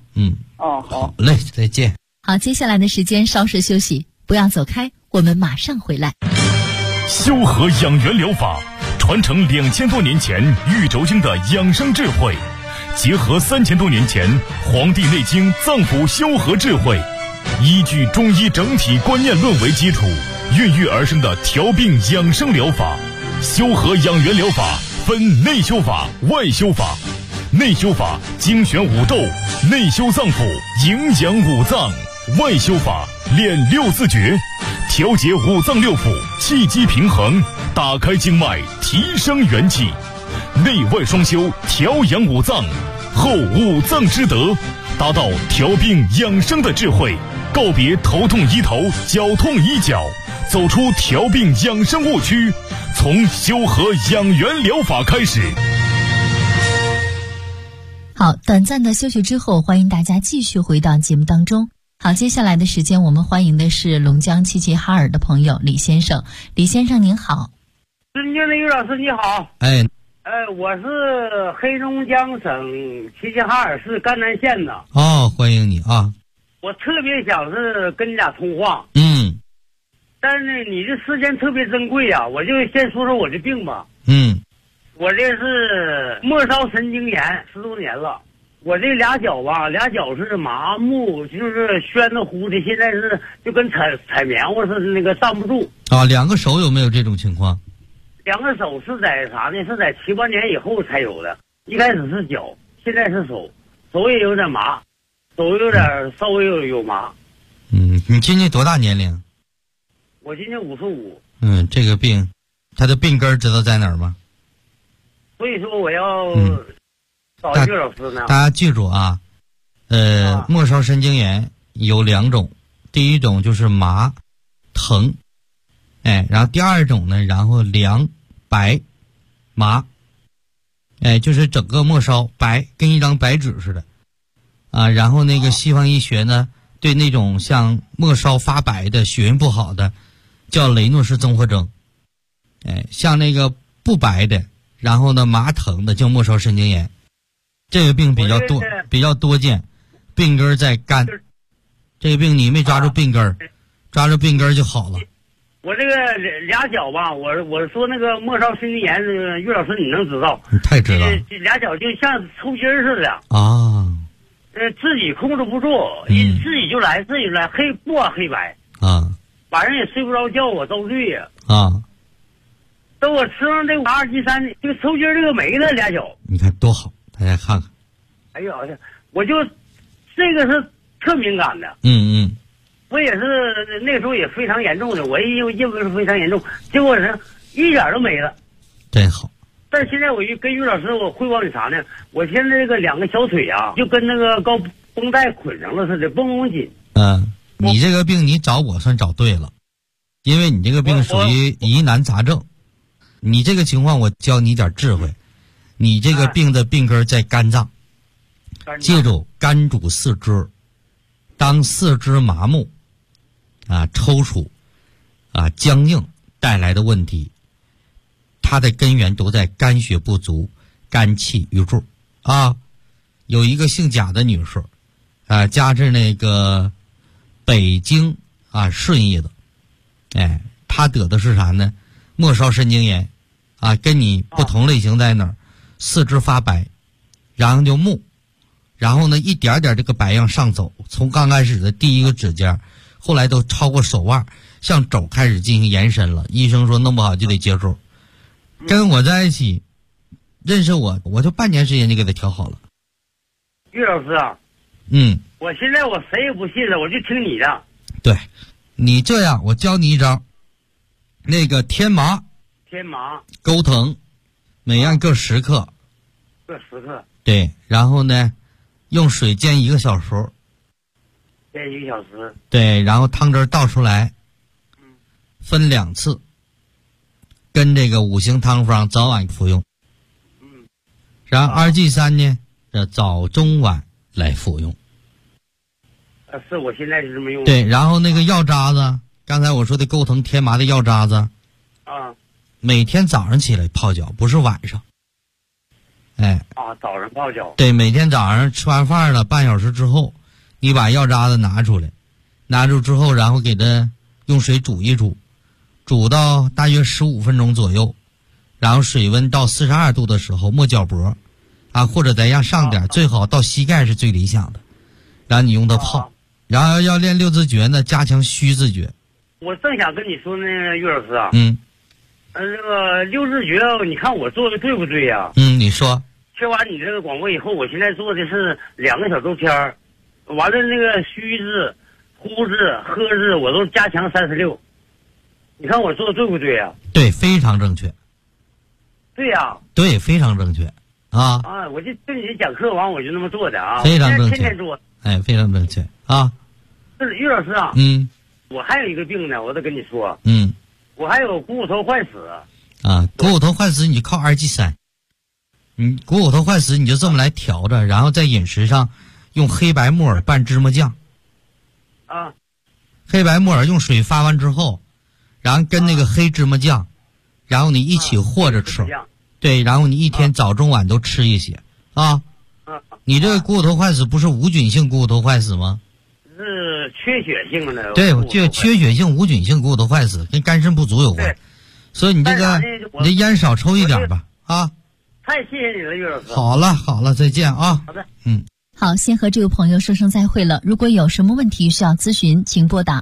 好嘞，再见。 好，接下来的时间稍事休息，不要走开，我们马上回来。 修和养元疗法传承2000多年前玉轴经的养生智慧，结合3000多年前《黄帝内经》脏腑修和智慧，依据中医整体观念论为基础，孕育而生的调病养生疗法。修和养元疗法分内修法、外修法。内修法精选五斗，内修脏腑，营养五脏；外修法练六字诀，调节五脏六腑，气机平衡，打开经脉，提升元气。内外双修，调养五脏，后五脏之德，达到调病养生的智慧，告别头痛医头，脚痛医脚，走出调病养生误区，从修和养元疗法开始。 好，短暂的休息之后，欢迎大家继续回到节目当中。好，接下来的时间我们欢迎的是龙江齐齐哈尔的朋友李先生。李先生您好。 尊敬的于老师你好。我是黑龙江省齐齐哈尔市甘南县的。 欢迎你啊。 我特别想是跟你俩通话。但是呢，你这时间特别珍贵啊，我就先说说我这病吧。我这是末梢神经炎10多年了，我这俩脚是麻木，就是宣的乎的，现在是就跟踩棉花似的，那个站不住。 两个手有没有这种情况？ 两个手是在啥呢？是在7、8年以后才有的，一开始是脚，现在是手，手也有点麻，手有点稍微有麻。 你今年多大年龄？ 我今年55。 这个病，它的病根知道在哪儿吗？ 所以说我要找于老师呢。 大家记住啊，末梢神经炎有2种，第一种就是麻疼，然后第二种呢，然后凉白麻，就是整个末梢白，跟一张白纸似的啊。然后那个西方医学呢，对那种像末梢发白的、血运不好的，叫雷诺氏综合征。像那个不白的，然后呢麻疼的，叫末梢神经炎。这个病比较多见，病根在肝。这个病你没抓住病根，抓住病根就好了。 我这个俩脚吧，我说那个末梢神经炎，于老师你能知道？ 你太知道。 这俩脚就像抽筋似的啊。 自己控制不住，自己就来，不管黑白啊。 晚上也睡不着觉，我遭罪呀啊。 等我吃上这2G3，这个抽筋这个没了，俩脚。 你看多好，大家看看。 哎呀，我就这个是特敏感的。我也是那时候也非常严重的，我认为是非常严重，结果是一点都没了。 真好。 但是现在我跟于老师我汇报你啥呢？我现在这个2个小腿啊，就跟那个高绷带捆上了似的，绷紧。 你这个病你找我算找对了，因为你这个病属于疑难杂症。你这个情况我教你点智慧，你这个病的病根在肝脏。记住，肝主四肢，当四肢麻木抽搐僵硬带来的问题，它的根源都在肝血不足，肝气郁住有一个姓贾的女士家是那个北京顺义的，她得的是啥呢？末梢神经炎跟你不同类型在哪儿？四肢发白，然后就木，然后呢一点点这个白样上走，从刚开始的第一个指甲，后来都超过手腕，向肘开始进行延伸了。医生说弄不好就得接受。跟我在一起认识我就半年时间就给他调好了。 于老师啊，我现在我谁也不信了，我就听你的。 对，你这样，我教你一招，那个天麻钩藤，每样各10克。 各10克。 对，然后呢，用水煎1个小时。 煎1个小时。 对，然后汤汁倒出来，分2次，跟这个5行汤方早晚服用。然后2G3呢，早中晚来服用。 是我现在是这么用。 对，然后那个药渣子，刚才我说的钩藤天麻的药渣子，每天早上起来泡脚，不是晚上。 哎， 早上泡脚。 对，每天早上吃完饭了半小时之后，你把药渣子拿出来，拿出之后，然后给它用水煮一煮，煮到大约15分钟左右，然后水温到42度的时候没脚脖，或者再让上点，最好到膝盖是最理想的，然后你用它泡。然后要练六字诀呢，加强虚字诀。 我正想跟你说那个岳老师啊，这个六字诀，你看我做的对不对呀？ 你说。 听完你这个广播以后，我现在做的是2个小周天儿，完了那个虚字、呼字、喝字，我都加强36。你看我做的对不对呀？ 对，非常正确。 对呀。 对，非常正确。 我就跟你讲课完，我就那么做的啊， 非常正确， 天天做。 哎，非常正确啊。 是岳老师啊。我还有一个病呢，我得跟你说。我还有股骨头坏死。 股骨头坏死你就靠2G3。股骨头坏死你就这么来调着，然后在饮食上用黑白木耳拌芝麻酱。黑白木耳用水发完之后，然后跟那个黑芝麻酱，然后你一起和着吃。对，然后你一天早中晚都吃一些你这个股骨头坏死不是无菌性股骨头坏死吗？ 是缺血性的。 对，就缺血性无菌性股骨头坏死跟肝肾不足有关，所以你这个你这烟少抽一点吧太谢谢你了，岳老师。 好了，再见啊。 好的。 好，先和这位朋友说声再会了。如果有什么问题需要咨询，请拨打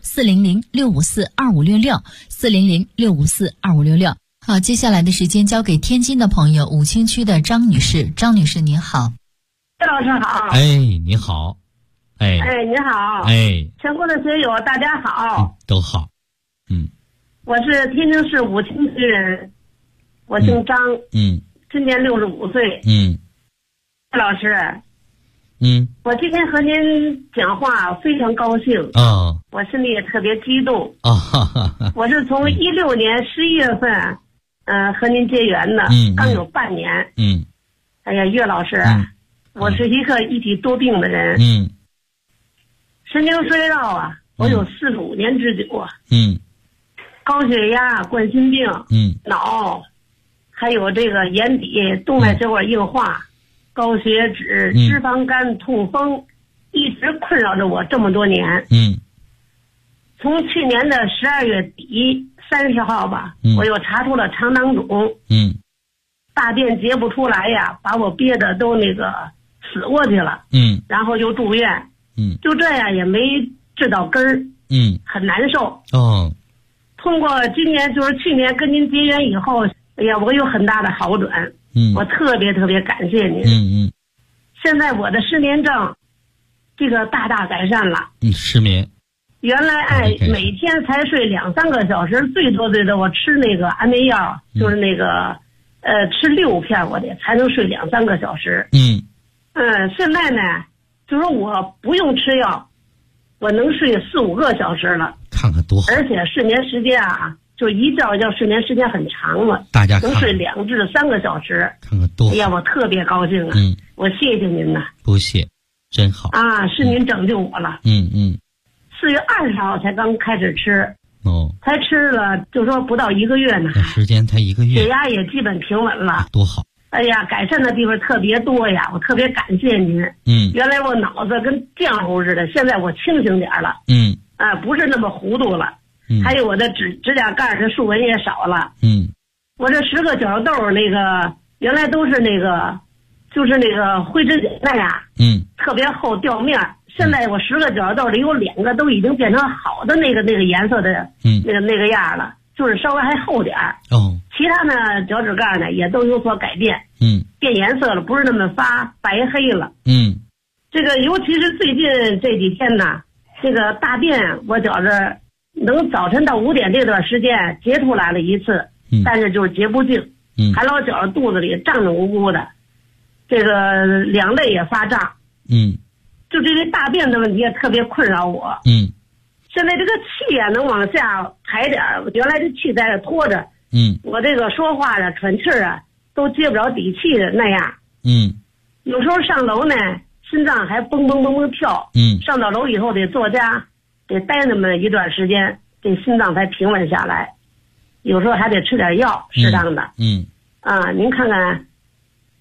400-654-2566，400-654-2566。好，接下来的时间交给天津的朋友，武清区的张女士。张女士您好。 岳老师好。 你好。 你好。全国的学友大家好。 都好。 我是天津市武清区人，我姓张。今年65岁。岳老师。我今天和您讲话非常高兴。我心里也特别激动。我是从16年11月份和您结缘的，刚有半年。哎呀，岳老师，我是一个一体多病的人。神经衰弱我有45年之久高血压、冠心病，脑，还有这个眼底动脉血管硬化，高血脂、脂肪肝、痛风，一直困扰着我这么多年。从去年的12月底30号吧，我又查出了肠囊肿。大便结不出来呀，把我憋得都那个死过去了。然后又住院。就这样也没治到根儿。很难受。通过今年就是去年跟您结缘以后，哎呀，我有很大的好转。我特别感谢您。现在我的失眠症这个大改善了。 失眠原来每天才睡2-3个小时，最多我吃那个安眠药，就是那个吃6片我得才能睡2-3个小时。现在呢就是我不用吃药，我能睡4-5个小时了。 看看多好。 而且睡眠时间就一觉要睡眠时间很长了， 大家看能睡2至3个小时。 看看多好。 哎呀，我特别高兴我谢谢您呐。 不谢，真好是您拯救我了。4月20号才刚开始吃。才吃了就说不到1个月呢， 时间才1个月， 血压也基本平稳了。 多好。 哎呀，改善的地方特别多呀，我特别感谢您。原来我脑子跟浆糊似的，现在我清醒点了。不是那么糊涂了。还有我的指甲盖的竖纹也少了。我这10个角豆那个原来都是那个就是那个灰指甲那样。特别厚掉面，现在我10个角豆里有2个都已经变成好的那个颜色的那个样了，就是稍微还厚点儿。其他呢脚趾盖呢也都有所改变。变颜色了，不是那么发白黑了。这个尤其是最近这几天呢，这个大便我觉着能早晨到5点这段时间结出来了一次，但是就是结不净。还老觉着肚子里胀胀鼓鼓的，这个两肋也发胀。就这个大便的问题也特别困扰我。现在这个气也能往下排点，原来这气在这拖着。我这个说话喘气都接不着底气的那样。有时候上楼呢，心脏还蹦蹦蹦蹦跳。上到楼以后得坐家，得待那么一段时间，这心脏才平稳下来。有时候还得吃点药，适当的。您看看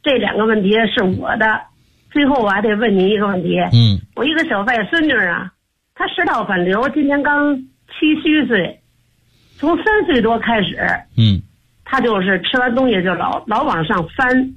这2个问题是我的。最后我还得问您一个问题。我一个小外孙女啊，她食道反流，今年刚7虚岁，从3岁多开始，她就是吃完东西就老往上翻。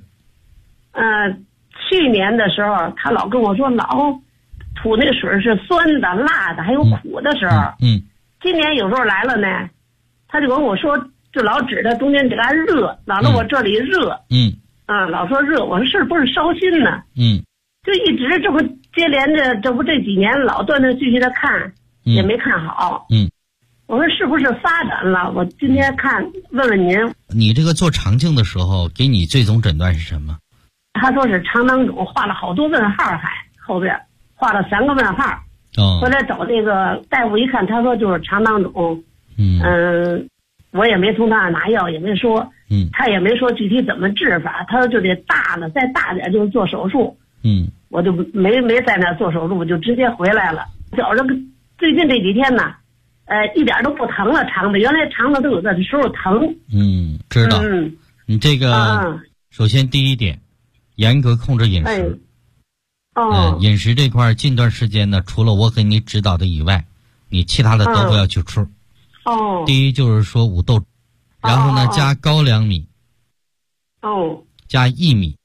去年的时候，她老跟我说老吐那水是酸的、辣的，还有苦的时候。今年有时候来了呢，她就跟我说，就老指着中间这嘎热，老了我这里热。老说热，我说是不是烧心呢？就一直这不接连着，这几年老断断续续的看，也没看好。我说是不是发展了？我今天问问您， 你这个做肠镜的时候，给你最终诊断是什么？ 他说是肠囊肿，画了好多问号，还后边画了3个问号。后来找这个大夫一看，他说就是肠囊肿。我也没从他那拿药，也没说。他也没说具体怎么治法，他说就得大了，再大点就是做手术。我就没在那做手术，我就直接回来了。觉着最近这几天呢，一点都不疼了，肠子原来肠子都有的时候疼。 知道。你这个首先第一点，严格控制饮食。饮食这块近段时间呢，除了我给你指导的以外，你其他的都不要去吃。第一就是说五豆。然后呢，加高粱米，加薏米，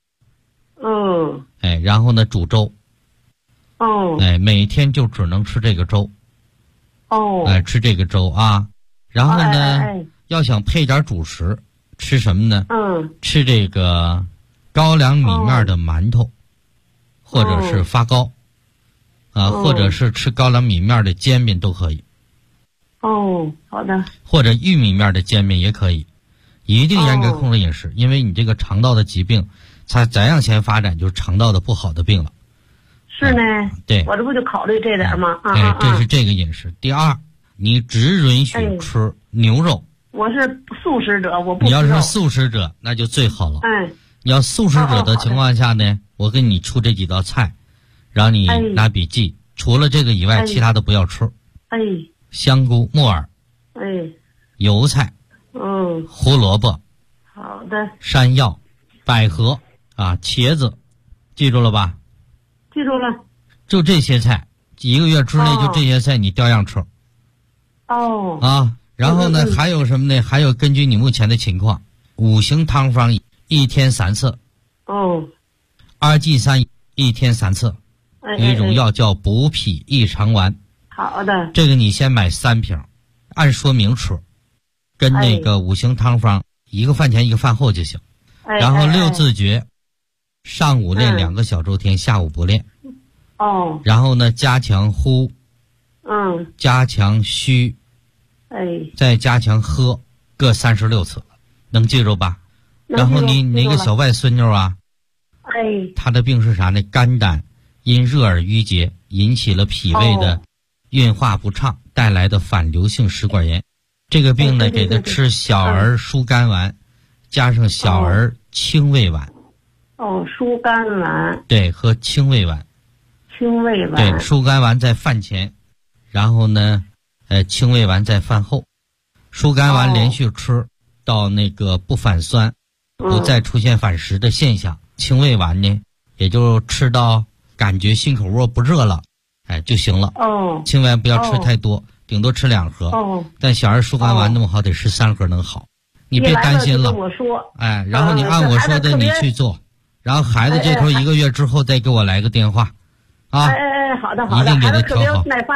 然后呢煮粥，每天就只能吃这个粥，吃这个粥啊。然后呢，要想配点主食，吃什么呢？吃这个高粱米面的馒头，或者是发糕，或者是吃高粱米面的煎饼都可以。 好的。 或者玉米面的煎饼也可以，一定严格控制饮食，因为你这个肠道的疾病，它怎样先发展就是肠道的不好的病了。 是呢。 对。 我这不就考虑这点吗？ 这是这个饮食。第二，你只允许吃牛肉。 我是素食者，我不吃肉。 你要是素食者，那就最好了。你要素食者的情况下呢，我给你出这几道菜，让你拿笔记。除了这个以外，其他的不要吃。香菇、木耳，油菜，胡萝卜， 好的， 山药、百合啊，茄子，记住了吧？ 记住了。 就这些菜，1个月之内就这些菜你照样吃。然后呢，还有什么呢？还有根据你目前的情况，5行汤方1天3次。2G3 1天3次。有一种药叫补脾益肠丸。 好的。 这个你先买3瓶，按说明吃，跟那个5行汤方1个饭前1个饭后就行。然后6字诀，上午练2个小周天，下午不练。然后呢，加强呼，加强虚，再加强喝，各36次，能记住吧？然后你那个小外孙女啊，她的病是啥呢？肝胆因热而淤结，引起了脾胃的运化不畅，带来的反流性食管炎。这个病呢，给他吃小儿疏肝丸，加上小儿清胃丸。 疏肝丸。 对，喝清胃丸。 清胃丸。 对，疏肝丸在饭前，然后呢，清胃丸在饭后。疏肝丸连续吃到那个不反酸，不再出现反食的现象。清胃丸呢，也就吃到感觉心口窝不热了，就行了。清胃丸不要吃太多，顶多吃2盒。但小儿疏肝丸那么好，得吃3盒能好。你别担心了。然后你按我说的你去做，然后孩子这头1个月之后再给我来个电话， 好的， 一定给他调好。